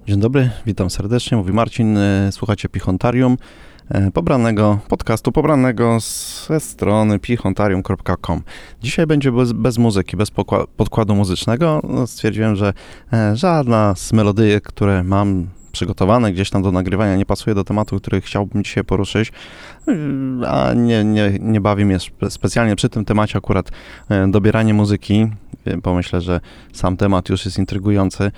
Dzień dobry, witam serdecznie, mówi Marcin, słuchacie Pichontarium, pobranego ze strony pichontarium.com. Dzisiaj będzie bez muzyki, bez podkładu muzycznego. Stwierdziłem, że żadna z melodii, które mam przygotowane gdzieś tam do nagrywania, nie pasuje do tematu, który chciałbym dzisiaj poruszyć, a nie bawi mnie specjalnie przy tym temacie akurat dobieranie muzyki, bo myślę, że sam temat już jest intrygujący.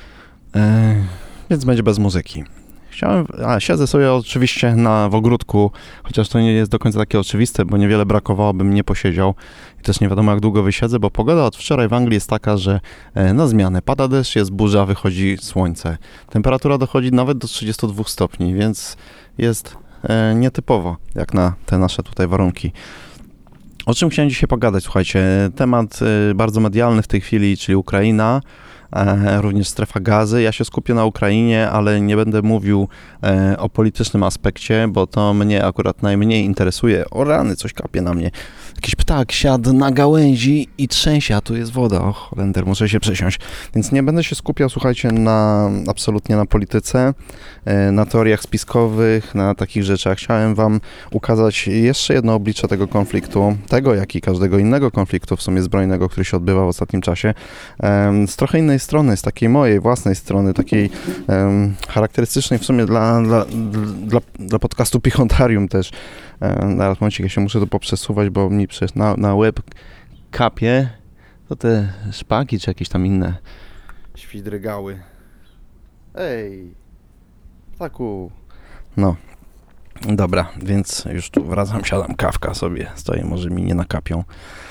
Więc będzie bez muzyki. Siedzę sobie oczywiście w ogródku, chociaż to nie jest do końca takie oczywiste, bo niewiele brakowało, bym nie posiedział i też nie wiadomo jak długo wysiedzę, bo pogoda od wczoraj w Anglii jest taka, że na zmianę pada deszcz, jest burza, wychodzi słońce. Temperatura dochodzi nawet do 32 stopni, więc jest nietypowo jak na te nasze tutaj warunki. O czym chciałem dzisiaj pogadać? Słuchajcie, temat bardzo medialny w tej chwili, czyli Ukraina, również strefa gazy. Ja się skupię na Ukrainie, ale nie będę mówił o politycznym aspekcie, bo to mnie akurat najmniej interesuje. O rany, coś kapie na mnie. Jakiś ptak siadł na gałęzi i trzęsie, a tu jest woda. Och, Holender, muszę się przesiąść. Więc nie będę się skupiał, słuchajcie, absolutnie na polityce, na teoriach spiskowych, na takich rzeczach. Chciałem wam ukazać jeszcze jedno oblicze tego konfliktu, tego jak i każdego innego konfliktu w sumie zbrojnego, który się odbywa w ostatnim czasie, z trochę innej strony, z takiej mojej własnej strony, takiej charakterystycznej w sumie dla podcastu Pichontarium też. Teraz momencik, ja się muszę tu poprzesuwać, bo mi przecież na łeb kapie to te szpaki czy jakieś tam inne świdrygały. Ej, taku. No, dobra, więc już tu wracam, siadam, kawka sobie stoję, może mi nie nakapią.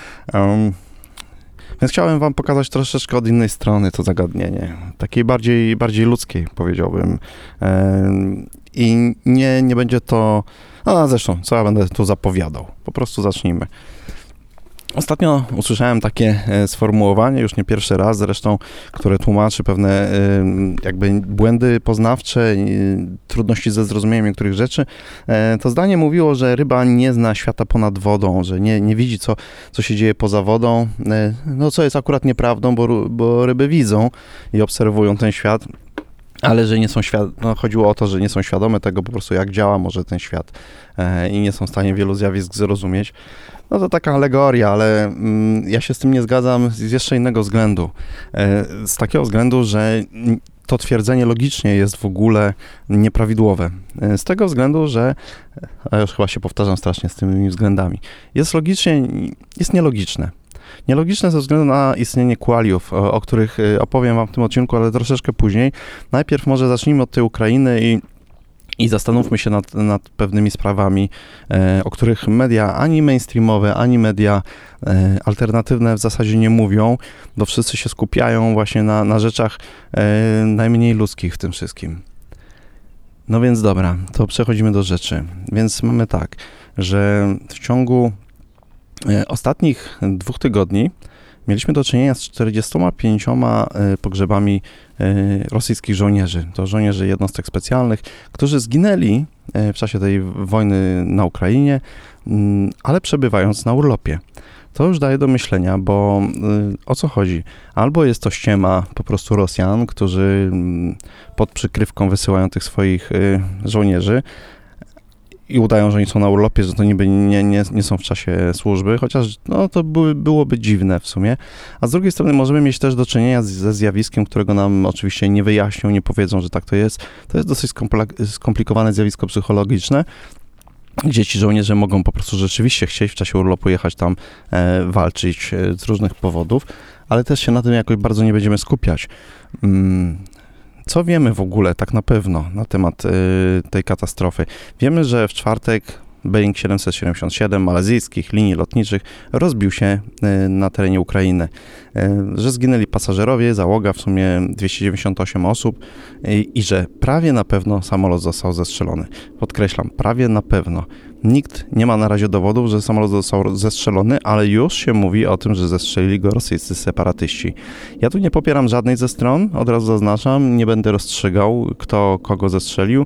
Więc chciałem wam pokazać troszeczkę od innej strony to zagadnienie, takiej bardziej ludzkiej, powiedziałbym. I nie będzie to... zresztą, co ja będę tu zapowiadał? Po prostu zacznijmy. Ostatnio usłyszałem takie sformułowanie, już nie pierwszy raz zresztą, które tłumaczy pewne jakby błędy poznawcze, trudności ze zrozumieniem niektórych rzeczy. To zdanie mówiło, że ryba nie zna świata ponad wodą, że nie widzi, co się dzieje poza wodą, no co jest akurat nieprawdą, bo ryby widzą i obserwują ten świat. Ale że nie są chodziło o to, że nie są świadome tego po prostu, jak działa może ten świat i nie są w stanie wielu zjawisk zrozumieć. No to taka alegoria, ale ja się z tym nie zgadzam z jeszcze innego względu. Z takiego względu, że to twierdzenie logicznie jest w ogóle nieprawidłowe. Z tego względu, że, ja już chyba się powtarzam strasznie z tymi względami, jest nielogiczne. Nielogiczne ze względu na istnienie qualiów, o których opowiem wam w tym odcinku, ale troszeczkę później. Najpierw może zacznijmy od tej Ukrainy i zastanówmy się nad pewnymi sprawami, o których media ani mainstreamowe, ani media alternatywne w zasadzie nie mówią, bo wszyscy się skupiają właśnie na rzeczach najmniej ludzkich w tym wszystkim. No więc dobra, to przechodzimy do rzeczy. Więc mamy tak, że w ciągu ostatnich 2 tygodni mieliśmy do czynienia z 45 pogrzebami rosyjskich żołnierzy. To żołnierzy jednostek specjalnych, którzy zginęli w czasie tej wojny na Ukrainie, ale przebywając na urlopie. To już daje do myślenia, bo o co chodzi? Albo jest to ściema po prostu Rosjan, którzy pod przykrywką wysyłają tych swoich żołnierzy, i udają, że oni są na urlopie, że to niby nie są w czasie służby, chociaż no, to byłoby dziwne w sumie. A z drugiej strony możemy mieć też do czynienia ze zjawiskiem, którego nam oczywiście nie wyjaśnią, nie powiedzą, że tak to jest. To jest dosyć skomplikowane zjawisko psychologiczne, gdzie ci żołnierze mogą po prostu rzeczywiście chcieć w czasie urlopu jechać tam walczyć z różnych powodów, ale też się na tym jakoś bardzo nie będziemy skupiać. Co wiemy w ogóle tak na pewno na temat tej katastrofy? Wiemy, że w czwartek Boeing 777 malezyjskich linii lotniczych rozbił się na terenie Ukrainy, że zginęli pasażerowie, załoga, w sumie 298 osób i że prawie na pewno samolot został zestrzelony. Podkreślam, prawie na pewno. Nikt nie ma na razie dowodów, że samolot został zestrzelony, ale już się mówi o tym, że zestrzelili go rosyjscy separatyści. Ja tu nie popieram żadnej ze stron, od razu zaznaczam, nie będę rozstrzygał, kto kogo zestrzelił.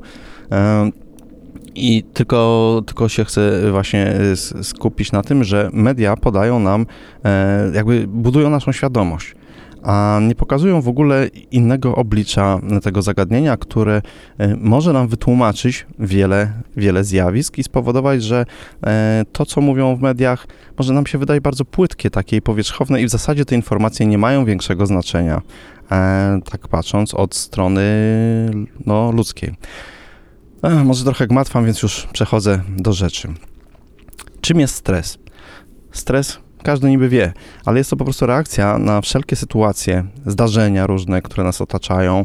I tylko się chcę właśnie skupić na tym, że media podają nam, jakby budują naszą świadomość. a nie pokazują w ogóle innego oblicza tego zagadnienia, które może nam wytłumaczyć wiele zjawisk i spowodować, że to, co mówią w mediach, może nam się wydaje bardzo płytkie, takie i powierzchowne i w zasadzie te informacje nie mają większego znaczenia, tak patrząc od strony ludzkiej. Może trochę gmatwam, więc już przechodzę do rzeczy. Czym jest stres? Stres każdy niby wie, ale jest to po prostu reakcja na wszelkie sytuacje, zdarzenia różne, które nas otaczają.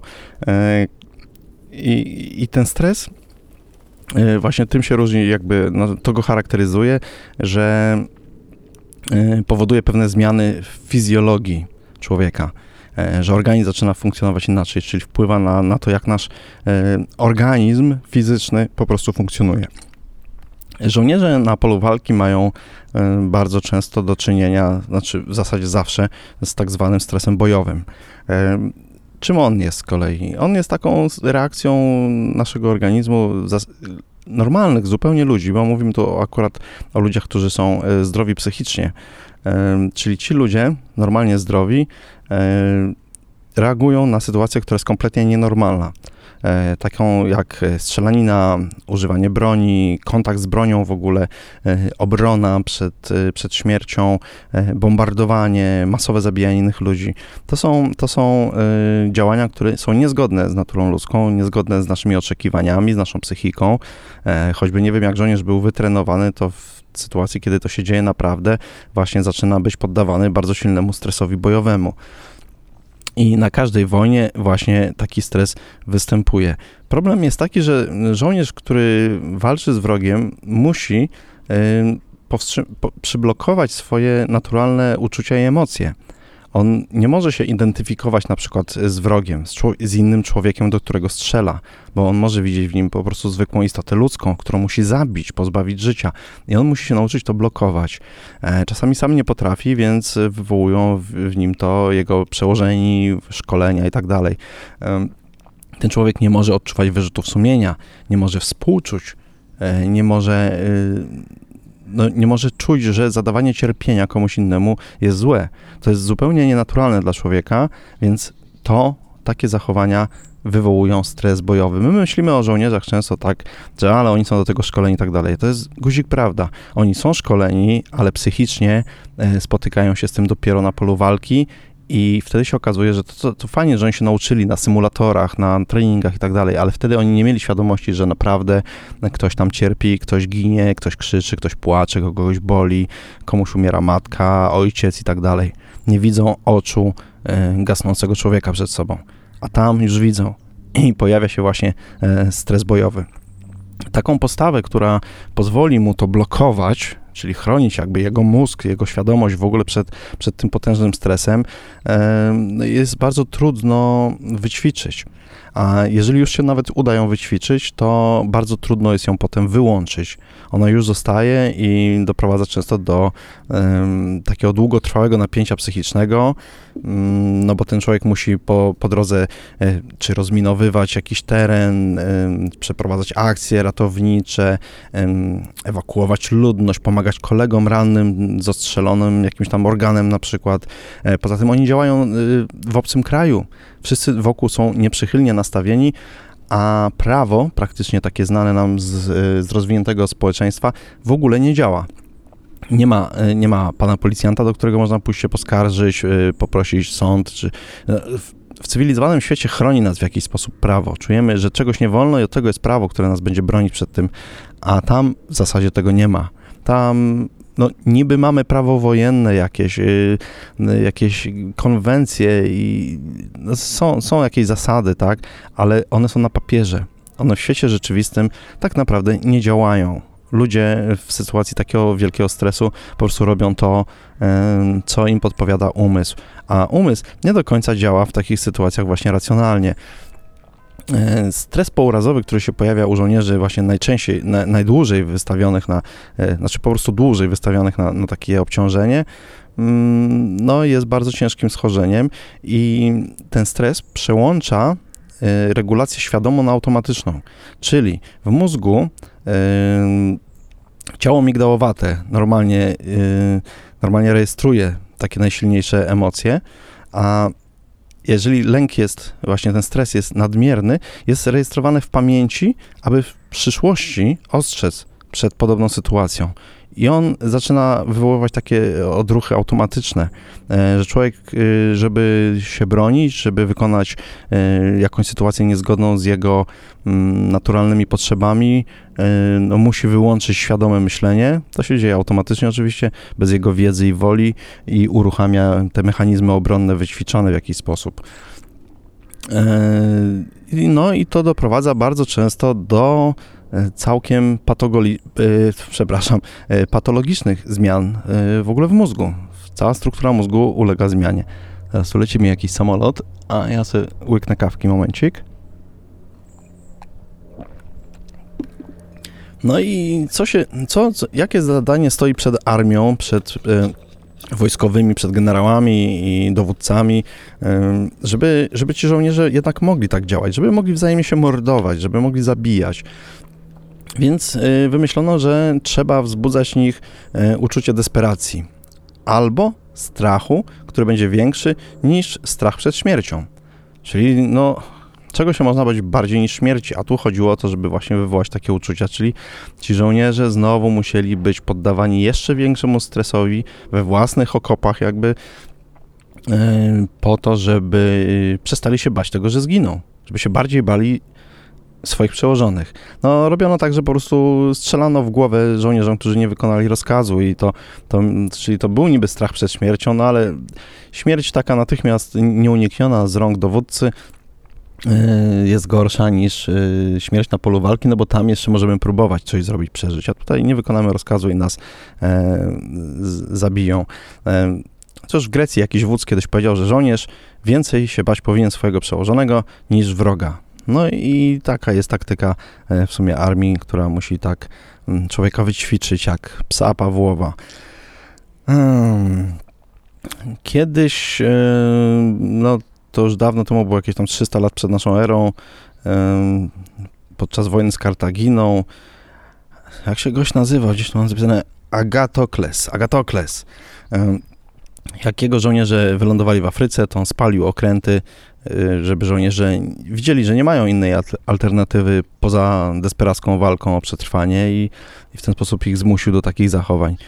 I ten stres właśnie tym się różni, to go charakteryzuje, że powoduje pewne zmiany w fizjologii człowieka, że organizm zaczyna funkcjonować inaczej, czyli wpływa na to, jak nasz organizm fizyczny po prostu funkcjonuje. Żołnierze na polu walki mają bardzo często do czynienia, w zasadzie zawsze, z tak zwanym stresem bojowym. Czym on jest z kolei? On jest taką reakcją naszego organizmu normalnych zupełnie ludzi, bo mówimy tu akurat o ludziach, którzy są zdrowi psychicznie. Czyli ci ludzie, normalnie zdrowi, reagują na sytuację, która jest kompletnie nienormalna. Taką jak strzelanina, używanie broni, kontakt z bronią w ogóle, obrona przed śmiercią, bombardowanie, masowe zabijanie innych ludzi. To są działania, które są niezgodne z naturą ludzką, niezgodne z naszymi oczekiwaniami, z naszą psychiką. Choćby nie wiem, jak żołnierz był wytrenowany, to w sytuacji, kiedy to się dzieje naprawdę, właśnie zaczyna być poddawany bardzo silnemu stresowi bojowemu. I na każdej wojnie właśnie taki stres występuje. Problem jest taki, że żołnierz, który walczy z wrogiem, musi przyblokować swoje naturalne uczucia i emocje. On nie może się identyfikować na przykład z wrogiem, z innym człowiekiem, do którego strzela, bo on może widzieć w nim po prostu zwykłą istotę ludzką, którą musi zabić, pozbawić życia. I on musi się nauczyć to blokować. Czasami sam nie potrafi, więc wywołują w nim to jego przełożeni, szkolenia i tak dalej. Ten człowiek nie może odczuwać wyrzutów sumienia, nie może współczuć, nie może czuć, że zadawanie cierpienia komuś innemu jest złe. To jest zupełnie nienaturalne dla człowieka, więc takie zachowania wywołują stres bojowy. My myślimy o żołnierzach często tak, że ale oni są do tego szkoleni i tak dalej. To jest guzik prawda. Oni są szkoleni, ale psychicznie spotykają się z tym dopiero na polu walki i wtedy się okazuje, że to fajnie, że oni się nauczyli na symulatorach, na treningach i tak dalej, ale wtedy oni nie mieli świadomości, że naprawdę ktoś tam cierpi, ktoś ginie, ktoś krzyczy, ktoś płacze, kogoś boli, komuś umiera matka, ojciec i tak dalej. Nie widzą oczu gasnącego człowieka przed sobą, a tam już widzą i pojawia się właśnie stres bojowy. Taką postawę, która pozwoli mu to blokować, czyli chronić jego mózg, jego świadomość w ogóle przed tym potężnym stresem, jest bardzo trudno wyćwiczyć. A jeżeli już się nawet uda ją wyćwiczyć, to bardzo trudno jest ją potem wyłączyć. Ona już zostaje i doprowadza często do takiego długotrwałego napięcia psychicznego, bo ten człowiek musi po drodze czy rozminowywać jakiś teren, przeprowadzać akcje ratownicze, ewakuować ludność, pomagać kolegom rannym z ostrzelonym jakimś tam organem na przykład. Poza tym oni działają w obcym kraju. Wszyscy wokół są nieprzychylnie nastawieni, a prawo, praktycznie takie znane nam z rozwiniętego społeczeństwa, w ogóle nie działa. Nie ma pana policjanta, do którego można pójść się poskarżyć, poprosić sąd. W cywilizowanym świecie chroni nas w jakiś sposób prawo. Czujemy, że czegoś nie wolno i od tego jest prawo, które nas będzie bronić przed tym, a tam w zasadzie tego nie ma. Tam niby mamy prawo wojenne jakieś konwencje i są jakieś zasady, tak, ale one są na papierze. One w świecie rzeczywistym tak naprawdę nie działają. Ludzie w sytuacji takiego wielkiego stresu po prostu robią to, co im podpowiada umysł. A umysł nie do końca działa w takich sytuacjach właśnie racjonalnie. Stres pourazowy, który się pojawia u żołnierzy właśnie najczęściej, najdłużej wystawionych po prostu dłużej wystawionych na takie obciążenie, jest bardzo ciężkim schorzeniem i ten stres przełącza regulację świadomą na automatyczną, czyli w mózgu ciało migdałowate normalnie rejestruje takie najsilniejsze emocje, a jeżeli lęk jest, właśnie ten stres jest nadmierny, jest rejestrowany w pamięci, aby w przyszłości ostrzec przed podobną sytuacją. I on zaczyna wywoływać takie odruchy automatyczne, że człowiek, żeby się bronić, żeby wykonać jakąś sytuację niezgodną z jego naturalnymi potrzebami, no musi wyłączyć świadome myślenie. To się dzieje automatycznie oczywiście, bez jego wiedzy i woli i uruchamia te mechanizmy obronne wyćwiczone w jakiś sposób. No i to doprowadza bardzo często do całkiem patologicznych zmian w ogóle w mózgu. Cała struktura mózgu ulega zmianie. Teraz tu leci mi jakiś samolot, a ja sobie łyknę kawki, momencik. No i jakie zadanie stoi przed armią, przed wojskowymi, przed generałami i dowódcami, żeby ci żołnierze jednak mogli tak działać, żeby mogli wzajemnie się mordować, żeby mogli zabijać. Więc wymyślono, że trzeba wzbudzać w nich uczucie desperacji albo strachu, który będzie większy niż strach przed śmiercią. Czyli czego się można bać bardziej niż śmierci, a tu chodziło o to, żeby właśnie wywołać takie uczucia, czyli ci żołnierze znowu musieli być poddawani jeszcze większemu stresowi we własnych okopach jakby po to, żeby przestali się bać tego, że zginą, żeby się bardziej bali swoich przełożonych. Robiono tak, że po prostu strzelano w głowę żołnierzom, którzy nie wykonali rozkazu i czyli to był niby strach przed śmiercią, ale śmierć taka natychmiast nieunikniona z rąk dowódcy jest gorsza niż śmierć na polu walki, bo tam jeszcze możemy próbować coś zrobić, przeżyć, a tutaj nie wykonamy rozkazu i nas zabiją. Chociaż w Grecji jakiś wódz kiedyś powiedział, że żołnierz więcej się bać powinien swojego przełożonego niż wroga. No i taka jest taktyka w sumie armii, która musi tak człowieka wyćwiczyć jak psa Pawłowa. Kiedyś, to już dawno temu, było jakieś tam 300 lat przed naszą erą, podczas wojny z Kartaginą, jak się gość nazywał, gdzieś tu mam zapisane Agatokles. Jak jego żołnierze wylądowali w Afryce, to on spalił okręty, żeby żołnierze widzieli, że nie mają innej alternatywy poza desperacką walką o przetrwanie i w ten sposób ich zmusił do takich zachowań.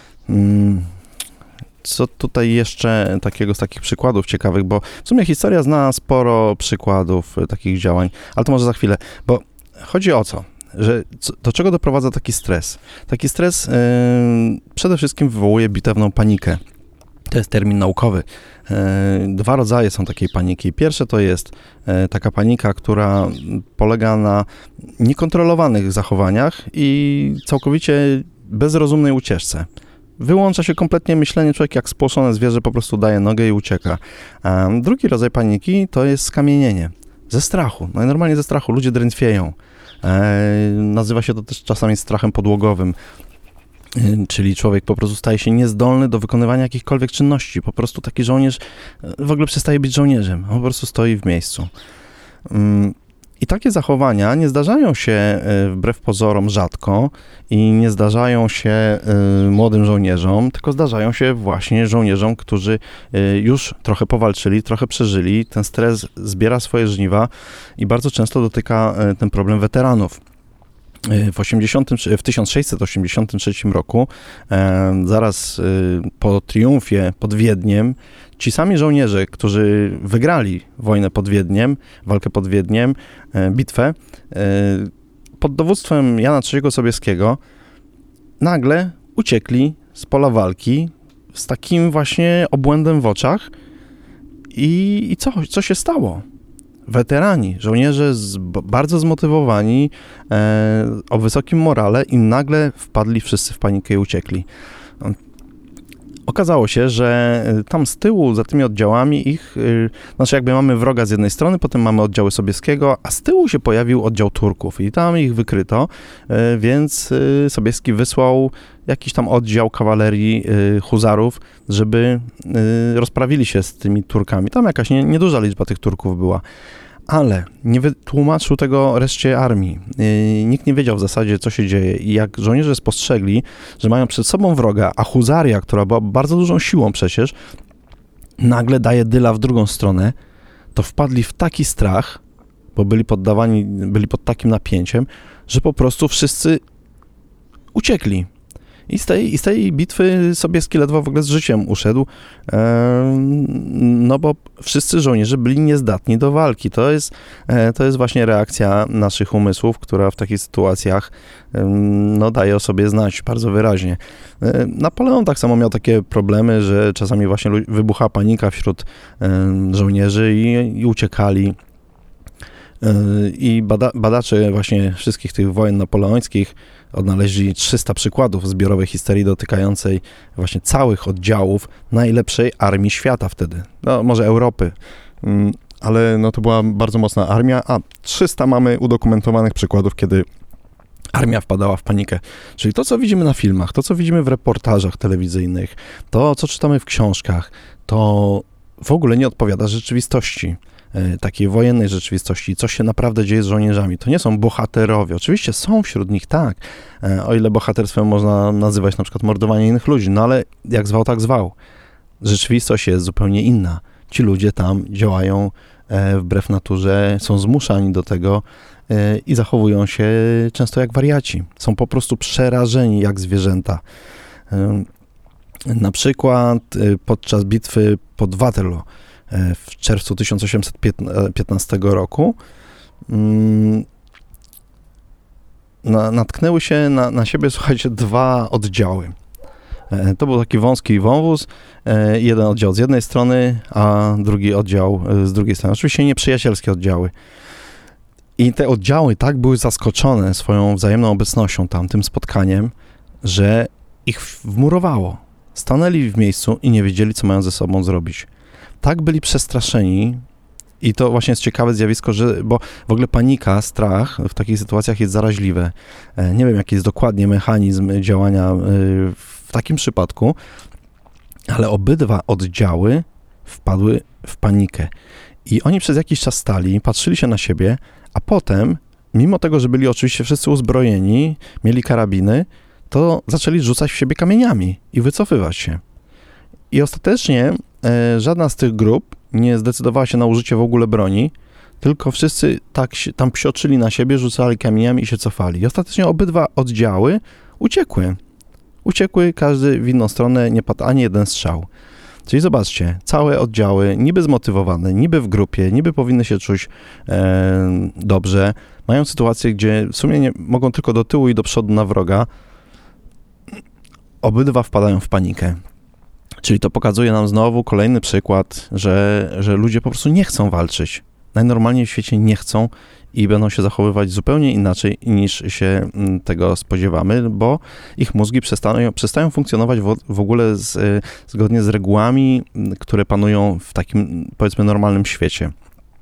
Co tutaj jeszcze takiego z takich przykładów ciekawych, bo w sumie historia zna sporo przykładów takich działań, ale to może za chwilę, bo chodzi o co? Że do czego doprowadza taki stres? Taki stres przede wszystkim wywołuje bitewną panikę. To jest termin naukowy. Dwa rodzaje są takiej paniki. Pierwsze to jest taka panika, która polega na niekontrolowanych zachowaniach i całkowicie bezrozumnej ucieczce. Wyłącza się kompletnie myślenie, człowiek jak spłoszone zwierzę po prostu daje nogę i ucieka. Drugi rodzaj paniki to jest skamienienie. Ze strachu. Normalnie ze strachu. Ludzie drętwieją. Nazywa się to też czasami strachem podłogowym. Czyli człowiek po prostu staje się niezdolny do wykonywania jakichkolwiek czynności. Po prostu taki żołnierz w ogóle przestaje być żołnierzem. On po prostu stoi w miejscu. I takie zachowania nie zdarzają się wbrew pozorom rzadko i nie zdarzają się młodym żołnierzom, tylko zdarzają się właśnie żołnierzom, którzy już trochę powalczyli, trochę przeżyli. Ten stres zbiera swoje żniwa i bardzo często dotyka ten problem weteranów. W 1683 roku, zaraz po triumfie pod Wiedniem, ci sami żołnierze, którzy wygrali wojnę pod Wiedniem, walkę pod Wiedniem, bitwę, pod dowództwem Jana III Sobieskiego, nagle uciekli z pola walki z takim właśnie obłędem w oczach i co się stało? Weterani, żołnierze bardzo zmotywowani, o wysokim morale i nagle wpadli wszyscy w panikę i uciekli. Okazało się, że tam z tyłu, za tymi oddziałami jakby mamy wroga z jednej strony, potem mamy oddziały Sobieskiego, a z tyłu się pojawił oddział Turków i tam ich wykryto, więc Sobieski wysłał jakiś tam oddział kawalerii huzarów, żeby rozprawili się z tymi Turkami. Tam jakaś nieduża liczba tych Turków była. Ale nie wytłumaczył tego reszcie armii. Nikt nie wiedział w zasadzie, co się dzieje. I jak żołnierze spostrzegli, że mają przed sobą wroga, a huzaria, która była bardzo dużą siłą przecież, nagle daje dyla w drugą stronę, to wpadli w taki strach, bo byli pod takim napięciem, że po prostu wszyscy uciekli. I z tej bitwy Sobieski ledwo w ogóle z życiem uszedł, no bo wszyscy żołnierze byli niezdatni do walki. To jest właśnie reakcja naszych umysłów, która w takich sytuacjach no, daje o sobie znać bardzo wyraźnie. Napoleon tak samo miał takie problemy, że czasami właśnie wybucha panika wśród żołnierzy i uciekali. I badacze właśnie wszystkich tych wojen napoleońskich odnaleźli 300 przykładów zbiorowej histerii dotykającej właśnie całych oddziałów najlepszej armii świata wtedy. No, może Europy, ale no to była bardzo mocna armia, a 300 mamy udokumentowanych przykładów, kiedy armia wpadała w panikę. Czyli to, co widzimy na filmach, to, co widzimy w reportażach telewizyjnych, to, co czytamy w książkach, to w ogóle nie odpowiada rzeczywistości. Takiej wojennej rzeczywistości, co się naprawdę dzieje z żołnierzami. To nie są bohaterowie. Oczywiście są wśród nich, tak, o ile bohaterstwem można nazywać na przykład mordowanie innych ludzi, no ale jak zwał, tak zwał. Rzeczywistość jest zupełnie inna. Ci ludzie tam działają wbrew naturze, są zmuszani do tego i zachowują się często jak wariaci. Są po prostu przerażeni jak zwierzęta. Na przykład podczas bitwy pod Waterloo w czerwcu 1815 roku natknęły się na siebie, słuchajcie, 2 oddziały. To był taki wąski wąwóz, jeden oddział z jednej strony, a drugi oddział z drugiej strony. Oczywiście nieprzyjacielskie oddziały. I te oddziały tak były zaskoczone swoją wzajemną obecnością tam, tym spotkaniem, że ich wmurowało. Stanęli w miejscu i nie wiedzieli, co mają ze sobą zrobić. Tak byli przestraszeni i to właśnie jest ciekawe zjawisko, bo w ogóle panika, strach w takich sytuacjach jest zaraźliwe. Nie wiem, jaki jest dokładnie mechanizm działania w takim przypadku, ale obydwa oddziały wpadły w panikę. I oni przez jakiś czas stali, patrzyli się na siebie, a potem, mimo tego, że byli oczywiście wszyscy uzbrojeni, mieli karabiny, to zaczęli rzucać w siebie kamieniami i wycofywać się. I ostatecznie żadna z tych grup nie zdecydowała się na użycie w ogóle broni, tylko wszyscy tak się tam psioczyli na siebie, rzucali kamieniami i się cofali. I ostatecznie obydwa oddziały uciekły. Uciekły każdy w inną stronę, nie padł ani jeden strzał. Czyli zobaczcie, całe oddziały, niby zmotywowane, niby w grupie, niby powinny się czuć dobrze, mają sytuację, gdzie w sumie nie mogą tylko do tyłu i do przodu na wroga, obydwa wpadają w panikę. Czyli to pokazuje nam znowu kolejny przykład, że ludzie po prostu nie chcą walczyć. Najnormalniej w świecie nie chcą i będą się zachowywać zupełnie inaczej niż się tego spodziewamy, bo ich mózgi przestają funkcjonować w ogóle zgodnie z regułami, które panują w takim, powiedzmy, normalnym świecie.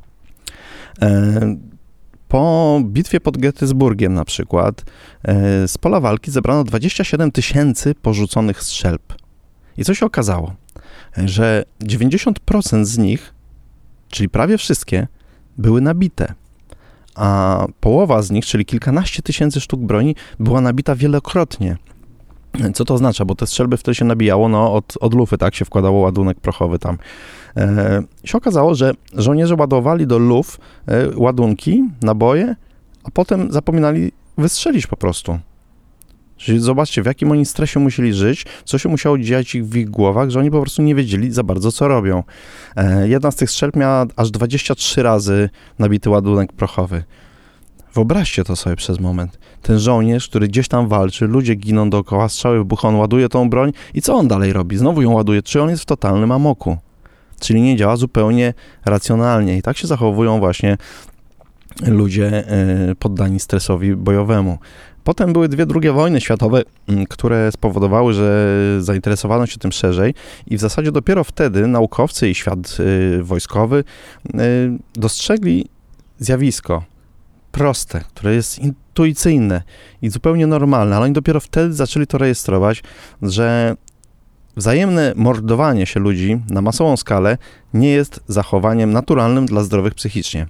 Po bitwie pod Gettysburgiem na przykład z pola walki zebrano 27 000 porzuconych strzelb. I co się okazało? Że 90% z nich, czyli prawie wszystkie, były nabite, a połowa z nich, czyli kilkanaście tysięcy sztuk broni, była nabita wielokrotnie. Co to oznacza? Bo te strzelby wtedy się nabijało, no od lufy, tak, się wkładało ładunek prochowy tam. Się okazało, że żołnierze ładowali do luf ładunki, naboje, a potem zapominali wystrzelić po prostu. Czyli zobaczcie, w jakim oni stresie musieli żyć, co się musiało dziać w ich głowach, że oni po prostu nie wiedzieli za bardzo, co robią. Jedna z tych strzelb miała aż 23 razy nabity ładunek prochowy. Wyobraźcie to sobie przez moment. Ten żołnierz, który gdzieś tam walczy, ludzie giną dookoła, strzały wybuchą, on ładuje tą broń i co on dalej robi? Znowu ją ładuje, czy on jest w totalnym amoku? Czyli nie działa zupełnie racjonalnie i tak się zachowują właśnie ludzie poddani stresowi bojowemu. Potem były drugie wojny światowe, które spowodowały, że zainteresowano się tym szerzej i w zasadzie dopiero wtedy naukowcy i świat wojskowy dostrzegli zjawisko proste, które jest intuicyjne i zupełnie normalne, ale oni dopiero wtedy zaczęli to rejestrować, że wzajemne mordowanie się ludzi na masową skalę nie jest zachowaniem naturalnym dla zdrowych psychicznie.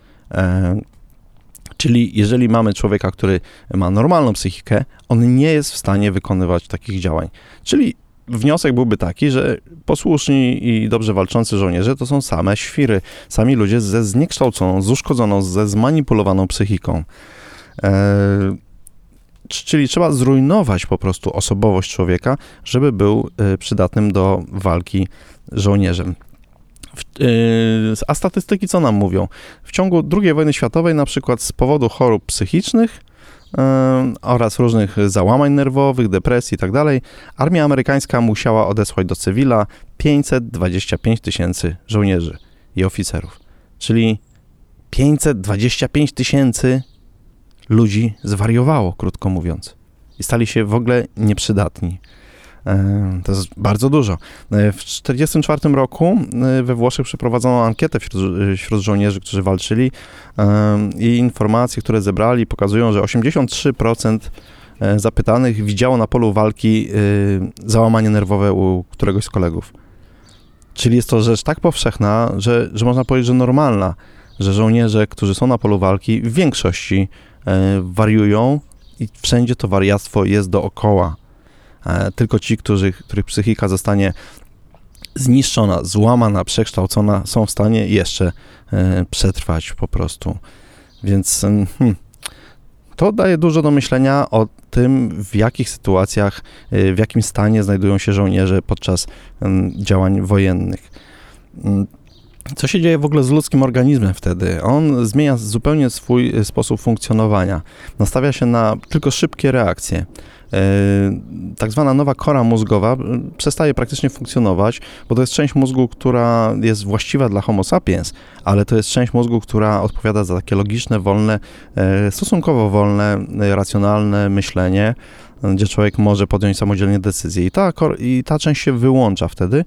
Czyli jeżeli mamy człowieka, który ma normalną psychikę, on nie jest w stanie wykonywać takich działań. Czyli wniosek byłby taki, że posłuszni i dobrze walczący żołnierze to są same świry, sami ludzie ze zniekształconą, z uszkodzoną, ze zmanipulowaną psychiką. Czyli trzeba zrujnować po prostu osobowość człowieka, żeby był przydatnym do walki żołnierzem. A statystyki co nam mówią? W ciągu II wojny światowej, na przykład z powodu chorób psychicznych oraz różnych załamań nerwowych, depresji i tak dalej, armia amerykańska musiała odesłać do cywila 525 000 żołnierzy i oficerów. Czyli 525 000 ludzi zwariowało, krótko mówiąc. I stali się w ogóle nieprzydatni. To jest bardzo dużo. W 1944 roku we Włoszech przeprowadzono ankietę wśród żołnierzy, którzy walczyli i informacje, które zebrali, pokazują, że 83% zapytanych widziało na polu walki załamanie nerwowe u któregoś z kolegów. Czyli jest to rzecz tak powszechna, że można powiedzieć, że normalna, że żołnierze, którzy są na polu walki, w większości wariują i wszędzie to wariactwo jest dookoła. Tylko ci, których psychika zostanie zniszczona, złamana, przekształcona, są w stanie jeszcze przetrwać po prostu. Więc to daje dużo do myślenia o tym, w jakich sytuacjach, w jakim stanie znajdują się żołnierze podczas działań wojennych. Co się dzieje w ogóle z ludzkim organizmem wtedy? On zmienia zupełnie swój sposób funkcjonowania. Nastawia się na tylko szybkie reakcje. Tak zwana nowa kora mózgowa przestaje praktycznie funkcjonować, bo to jest część mózgu, która jest właściwa dla Homo sapiens, ale to jest część mózgu, która odpowiada za takie logiczne, wolne, stosunkowo wolne, racjonalne myślenie, gdzie człowiek może podjąć samodzielnie decyzję. I ta część się wyłącza wtedy.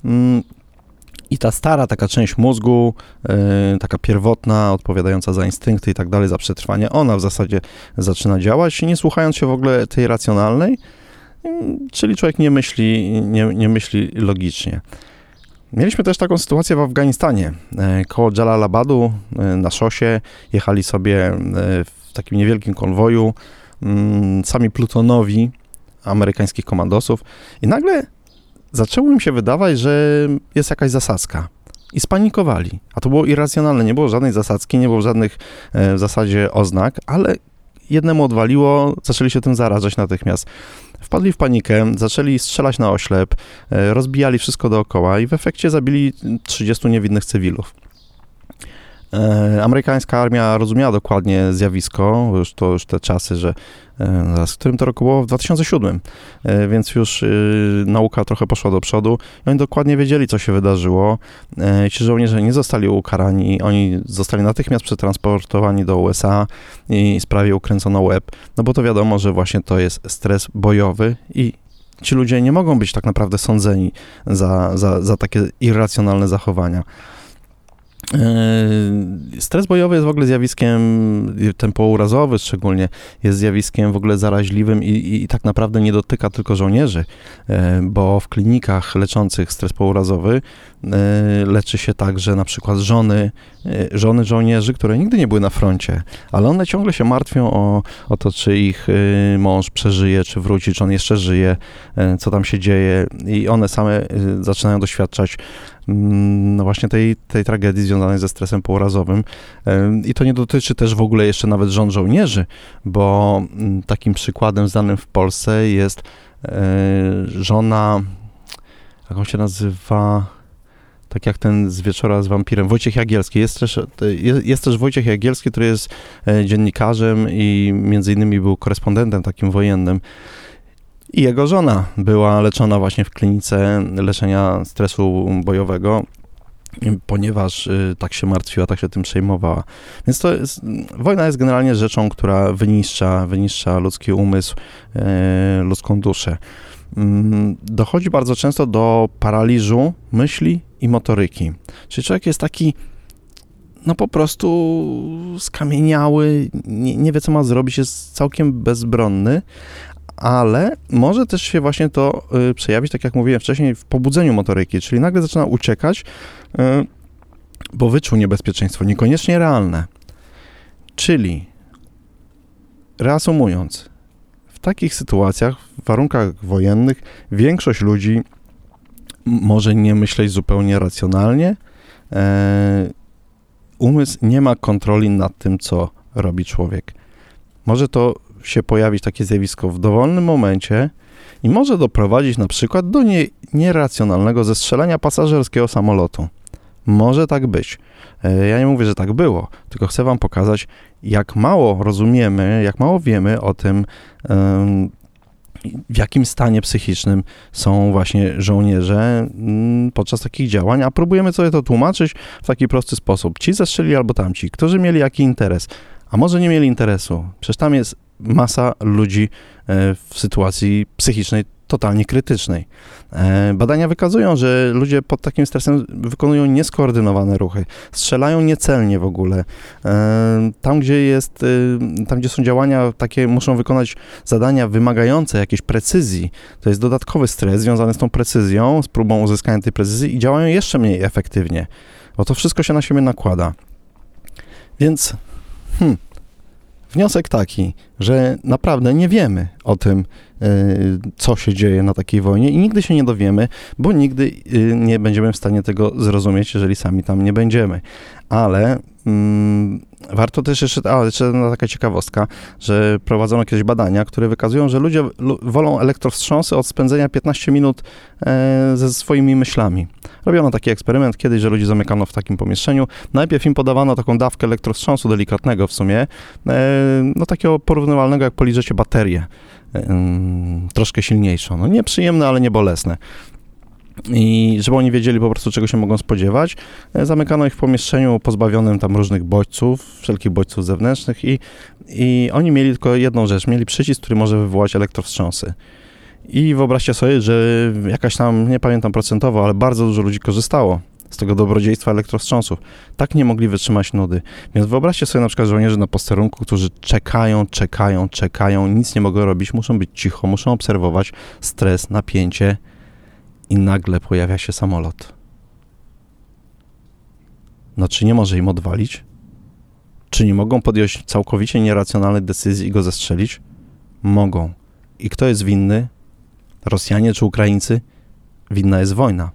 I ta stara taka część mózgu, taka pierwotna, odpowiadająca za instynkty i tak dalej, za przetrwanie, ona w zasadzie zaczyna działać, nie słuchając się w ogóle tej racjonalnej, czyli człowiek nie myśli logicznie. Mieliśmy też taką sytuację w Afganistanie. Koło Jalalabadu na szosie jechali sobie w takim niewielkim konwoju sami plutonowi amerykańskich komandosów i nagle zaczęło im się wydawać, że jest jakaś zasadzka i spanikowali. A to było irracjonalne, nie było żadnej zasadzki, nie było żadnych w zasadzie oznak, ale jednemu odwaliło, zaczęli się tym zarażać natychmiast. Wpadli w panikę, zaczęli strzelać na oślep, rozbijali wszystko dookoła i w efekcie zabili 30 niewinnych cywilów. Amerykańska armia rozumiała dokładnie zjawisko, już te czasy, że w którym to roku było? W 2007, więc już nauka trochę poszła do przodu i oni dokładnie wiedzieli, co się wydarzyło. Ci żołnierze nie zostali ukarani, oni zostali natychmiast przetransportowani do USA i sprawie ukręcono łeb, no bo to wiadomo, że właśnie to jest stres bojowy i ci ludzie nie mogą być tak naprawdę sądzeni za takie irracjonalne zachowania. Stres bojowy jest w ogóle zjawiskiem, ten pourazowy szczególnie, jest zjawiskiem w ogóle zaraźliwym i tak naprawdę nie dotyka tylko żołnierzy, bo w klinikach leczących stres pourazowy leczy się także na przykład żony żołnierzy, które nigdy nie były na froncie, ale one ciągle się martwią o to, czy ich mąż przeżyje, czy wróci, czy on jeszcze żyje, co tam się dzieje i one same zaczynają doświadczać no właśnie tej tragedii związanej ze stresem pourazowym. I to nie dotyczy też w ogóle jeszcze nawet żon żołnierzy, bo takim przykładem znanym w Polsce jest żona, jak on się nazywa, tak jak ten z Wieczora z wampirem, Wojciech Jagielski. Jest też Wojciech Jagielski, który jest dziennikarzem i między innymi był korespondentem takim wojennym. I jego żona była leczona właśnie w klinice leczenia stresu bojowego, ponieważ tak się martwiła, tak się tym przejmowała. Więc wojna jest generalnie rzeczą, która wyniszcza ludzki umysł, ludzką duszę. Dochodzi bardzo często do paraliżu myśli i motoryki. Czyli człowiek jest taki, no po prostu skamieniały, nie wie co ma zrobić, jest całkiem bezbronny, ale może też się właśnie to przejawić, tak jak mówiłem wcześniej, w pobudzeniu motoryki, czyli nagle zaczyna uciekać, bo wyczuł niebezpieczeństwo, niekoniecznie realne. Czyli, reasumując, w takich sytuacjach, w warunkach wojennych, większość ludzi może nie myśleć zupełnie racjonalnie. Umysł nie ma kontroli nad tym, co robi człowiek. Może to się pojawić takie zjawisko w dowolnym momencie i może doprowadzić na przykład do nieracjonalnego zestrzelenia pasażerskiego samolotu. Może tak być. Ja nie mówię, że tak było, tylko chcę wam pokazać, jak mało rozumiemy, jak mało wiemy o tym, w jakim stanie psychicznym są właśnie żołnierze podczas takich działań, a próbujemy sobie to tłumaczyć w taki prosty sposób. Ci zestrzelili albo tamci, którzy mieli jaki interes, a może nie mieli interesu. Przecież tam jest masa ludzi w sytuacji psychicznej totalnie krytycznej. Badania wykazują, że ludzie pod takim stresem wykonują nieskoordynowane ruchy, strzelają niecelnie w ogóle. Tam, gdzie są działania takie, muszą wykonać zadania wymagające jakiejś precyzji, to jest dodatkowy stres związany z tą precyzją, z próbą uzyskania tej precyzji i działają jeszcze mniej efektywnie, bo to wszystko się na siebie nakłada. Więc wniosek taki, że naprawdę nie wiemy o tym, co się dzieje na takiej wojnie i nigdy się nie dowiemy, bo nigdy nie będziemy w stanie tego zrozumieć, jeżeli sami tam nie będziemy. Ale warto też jeszcze taka ciekawostka, że prowadzono kiedyś badania, które wykazują, że ludzie wolą elektrowstrząsy od spędzenia 15 minut ze swoimi myślami. Robiono taki eksperyment kiedyś, że ludzi zamykano w takim pomieszczeniu. Najpierw im podawano taką dawkę elektrowstrząsu delikatnego w sumie, takiego porównywalnego jak poliżecie baterię. Troszkę silniejszą. No nieprzyjemne, ale nie bolesne. I żeby oni wiedzieli po prostu, czego się mogą spodziewać, zamykano ich w pomieszczeniu pozbawionym tam różnych bodźców, wszelkich bodźców zewnętrznych i oni mieli tylko jedną rzecz, mieli przycisk, który może wywołać elektrowstrząsy. I wyobraźcie sobie, że jakaś tam, nie pamiętam procentowo, ale bardzo dużo ludzi korzystało z tego dobrodziejstwa elektrowstrząsów. Tak nie mogli wytrzymać nudy. Więc wyobraźcie sobie na przykład żołnierzy na posterunku, którzy czekają, nic nie mogą robić, muszą być cicho, muszą obserwować stres, napięcie i nagle pojawia się samolot. No czy nie może im odwalić? Czy nie mogą podjąć całkowicie nieracjonalnej decyzji i go zestrzelić? Mogą. I kto jest winny? Rosjanie czy Ukraińcy? Winna jest wojna.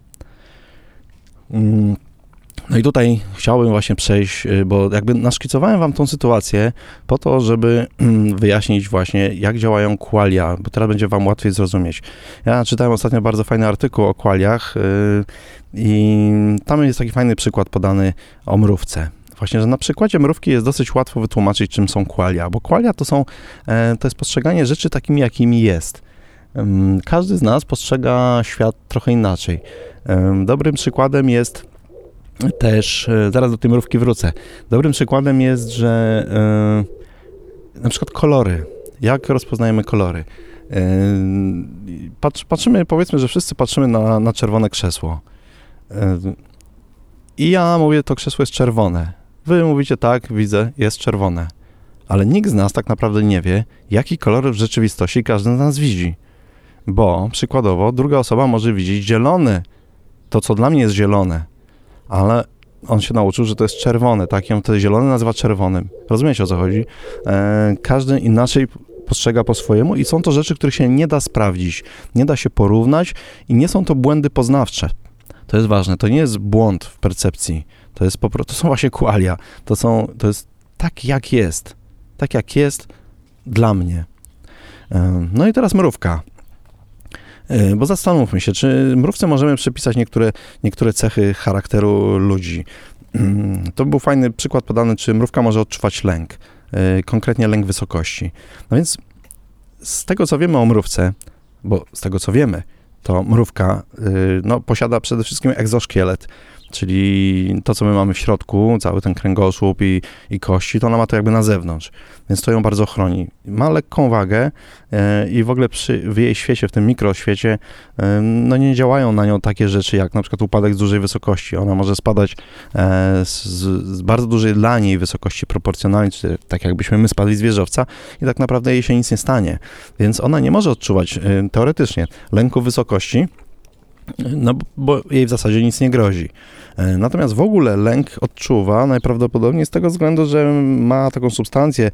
No i tutaj chciałbym właśnie przejść, bo jakby naszkicowałem wam tą sytuację po to, żeby wyjaśnić właśnie, jak działają qualia, bo teraz będzie wam łatwiej zrozumieć. Ja czytałem ostatnio bardzo fajny artykuł o qualiach i tam jest taki fajny przykład podany o mrówce. Właśnie, że na przykładzie mrówki jest dosyć łatwo wytłumaczyć, czym są qualia, bo qualia to jest postrzeganie rzeczy takimi, jakimi jest. Każdy z nas postrzega świat trochę inaczej. Dobrym przykładem jest też, zaraz do tej mrówki wrócę, dobrym przykładem jest, że na przykład kolory. Jak rozpoznajemy kolory? Patrzymy, powiedzmy, że wszyscy patrzymy na czerwone krzesło. I ja mówię, to krzesło jest czerwone. Wy mówicie, tak, widzę, jest czerwone. Ale nikt z nas tak naprawdę nie wie, jaki kolor w rzeczywistości każdy z nas widzi. Bo przykładowo druga osoba może widzieć zielony. To, co dla mnie jest zielone. Ale on się nauczył, że to jest czerwone, tak? I on to zielone nazywa czerwonym. Rozumiecie, o co chodzi? Każdy inaczej postrzega po swojemu i są to rzeczy, których się nie da sprawdzić, nie da się porównać i nie są to błędy poznawcze. To jest ważne, to nie jest błąd w percepcji, to są właśnie qualia, to jest tak jak jest dla mnie. No i teraz mrówka. Bo zastanówmy się, czy mrówce możemy przypisać niektóre cechy charakteru ludzi. To był fajny przykład podany, czy mrówka może odczuwać lęk, konkretnie lęk wysokości. No więc z tego, co wiemy o mrówce, bo z tego, co wiemy, to mrówka posiada przede wszystkim egzoszkielet, czyli to, co my mamy w środku, cały ten kręgosłup i kości, to ona ma to jakby na zewnątrz, więc to ją bardzo chroni. Ma lekką wagę i w ogóle w jej świecie, w tym mikroświecie, nie działają na nią takie rzeczy, jak na przykład upadek z dużej wysokości. Ona może spadać z bardzo dużej dla niej wysokości proporcjonalnie, czy tak jakbyśmy my spadli z wieżowca i tak naprawdę jej się nic nie stanie. Więc ona nie może odczuwać teoretycznie lęku wysokości, No, bo jej w zasadzie nic nie grozi. Natomiast w ogóle lęk odczuwa najprawdopodobniej z tego względu, że ma taką substancję,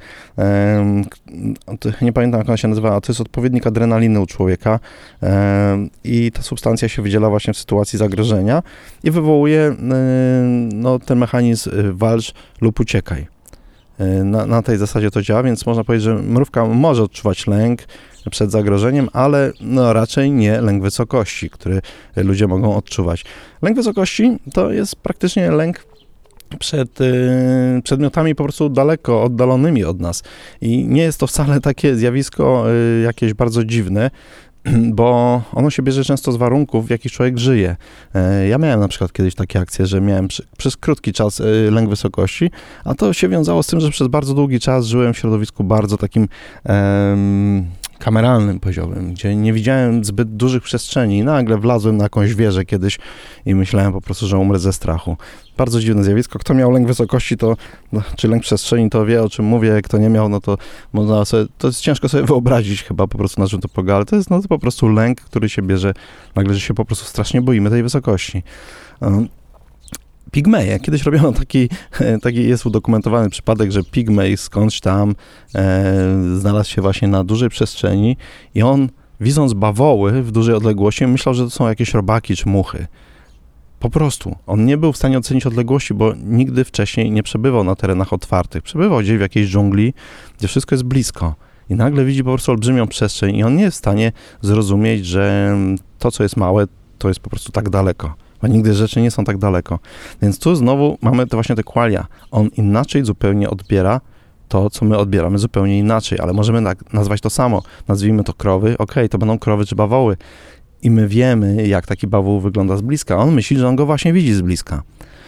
nie pamiętam jak ona się nazywa, to jest odpowiednik adrenaliny u człowieka i ta substancja się wydziela właśnie w sytuacji zagrożenia i wywołuje ten mechanizm walcz lub uciekaj. Na tej zasadzie to działa, więc można powiedzieć, że mrówka może odczuwać lęk przed zagrożeniem, ale raczej nie lęk wysokości, który ludzie mogą odczuwać. Lęk wysokości to jest praktycznie lęk przed przedmiotami po prostu daleko oddalonymi od nas. I nie jest to wcale takie zjawisko jakieś bardzo dziwne, bo ono się bierze często z warunków, w jakich człowiek żyje. Ja miałem na przykład kiedyś takie akcje, że miałem przez krótki czas lęk wysokości, a to się wiązało z tym, że przez bardzo długi czas żyłem w środowisku bardzo takim kameralnym, powiedziałbym, gdzie nie widziałem zbyt dużych przestrzeni i nagle wlazłem na jakąś wieżę kiedyś i myślałem po prostu, że umrę ze strachu. Bardzo dziwne zjawisko. Kto miał lęk wysokości, czy lęk przestrzeni, to wie, o czym mówię. Kto nie miał, no to można sobie, to jest ciężko sobie wyobrazić chyba po prostu, na czym to polega, ale to jest to po prostu lęk, który się bierze nagle, że się po prostu strasznie boimy tej wysokości. Pigmeje. Kiedyś robiono taki jest udokumentowany przypadek, że pigmej skądś tam znalazł się właśnie na dużej przestrzeni i on, widząc bawoły w dużej odległości, myślał, że to są jakieś robaki czy muchy. Po prostu. On nie był w stanie ocenić odległości, bo nigdy wcześniej nie przebywał na terenach otwartych. Przebywał gdzieś w jakiejś dżungli, gdzie wszystko jest blisko. I nagle widzi po prostu olbrzymią przestrzeń i on nie jest w stanie zrozumieć, że to, co jest małe, to jest po prostu tak daleko. Bo nigdy rzeczy nie są tak daleko. Więc tu znowu mamy właśnie te qualia. On inaczej zupełnie odbiera to, co my odbieramy zupełnie inaczej, ale możemy nazwać to samo. Nazwijmy to krowy, to będą krowy czy bawoły. I my wiemy, jak taki bawoł wygląda z bliska. On myśli, że on go właśnie widzi z bliska.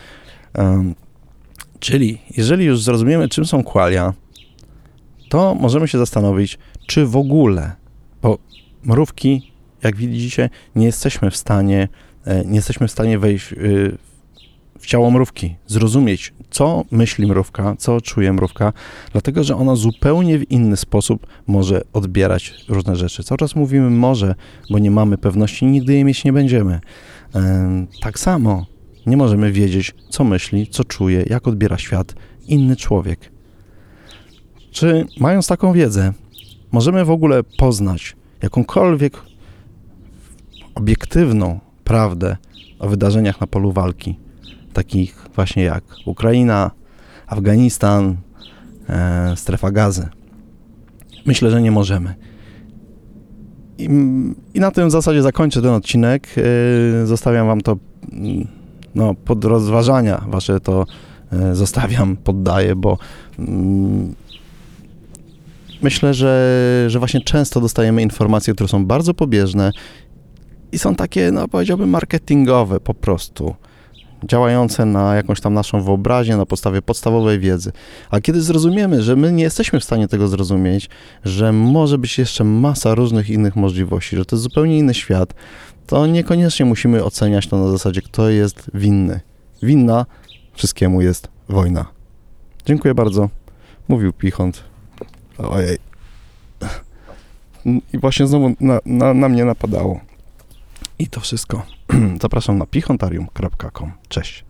Czyli jeżeli już zrozumiemy, czym są qualia, to możemy się zastanowić, czy w ogóle, bo mrówki, jak widzicie, nie jesteśmy w stanie wejść w ciało mrówki, zrozumieć, co myśli mrówka, co czuje mrówka, dlatego, że ona zupełnie w inny sposób może odbierać różne rzeczy. Cały czas mówimy może, bo nie mamy pewności, nigdy jej mieć nie będziemy. Tak samo nie możemy wiedzieć, co myśli, co czuje, jak odbiera świat inny człowiek. Czy mając taką wiedzę, możemy w ogóle poznać jakąkolwiek obiektywną prawdę o wydarzeniach na polu walki, takich właśnie jak Ukraina, Afganistan, strefa Gazy? Myślę, że nie możemy. I na tym w zasadzie zakończę ten odcinek. Zostawiam wam to pod rozważania wasze, to zostawiam, poddaję, bo myślę, że właśnie często dostajemy informacje, które są bardzo pobieżne i są takie, powiedziałbym, marketingowe po prostu, działające na jakąś tam naszą wyobraźnię, na podstawie podstawowej wiedzy. A kiedy zrozumiemy, że my nie jesteśmy w stanie tego zrozumieć, że może być jeszcze masa różnych innych możliwości, że to jest zupełnie inny świat, to niekoniecznie musimy oceniać to na zasadzie, kto jest winny. Winna wszystkiemu jest wojna. Dziękuję bardzo. Mówił Pichont. Ojej. I właśnie znowu na mnie napadało. I to wszystko. Zapraszam na pichontarium.com. Cześć.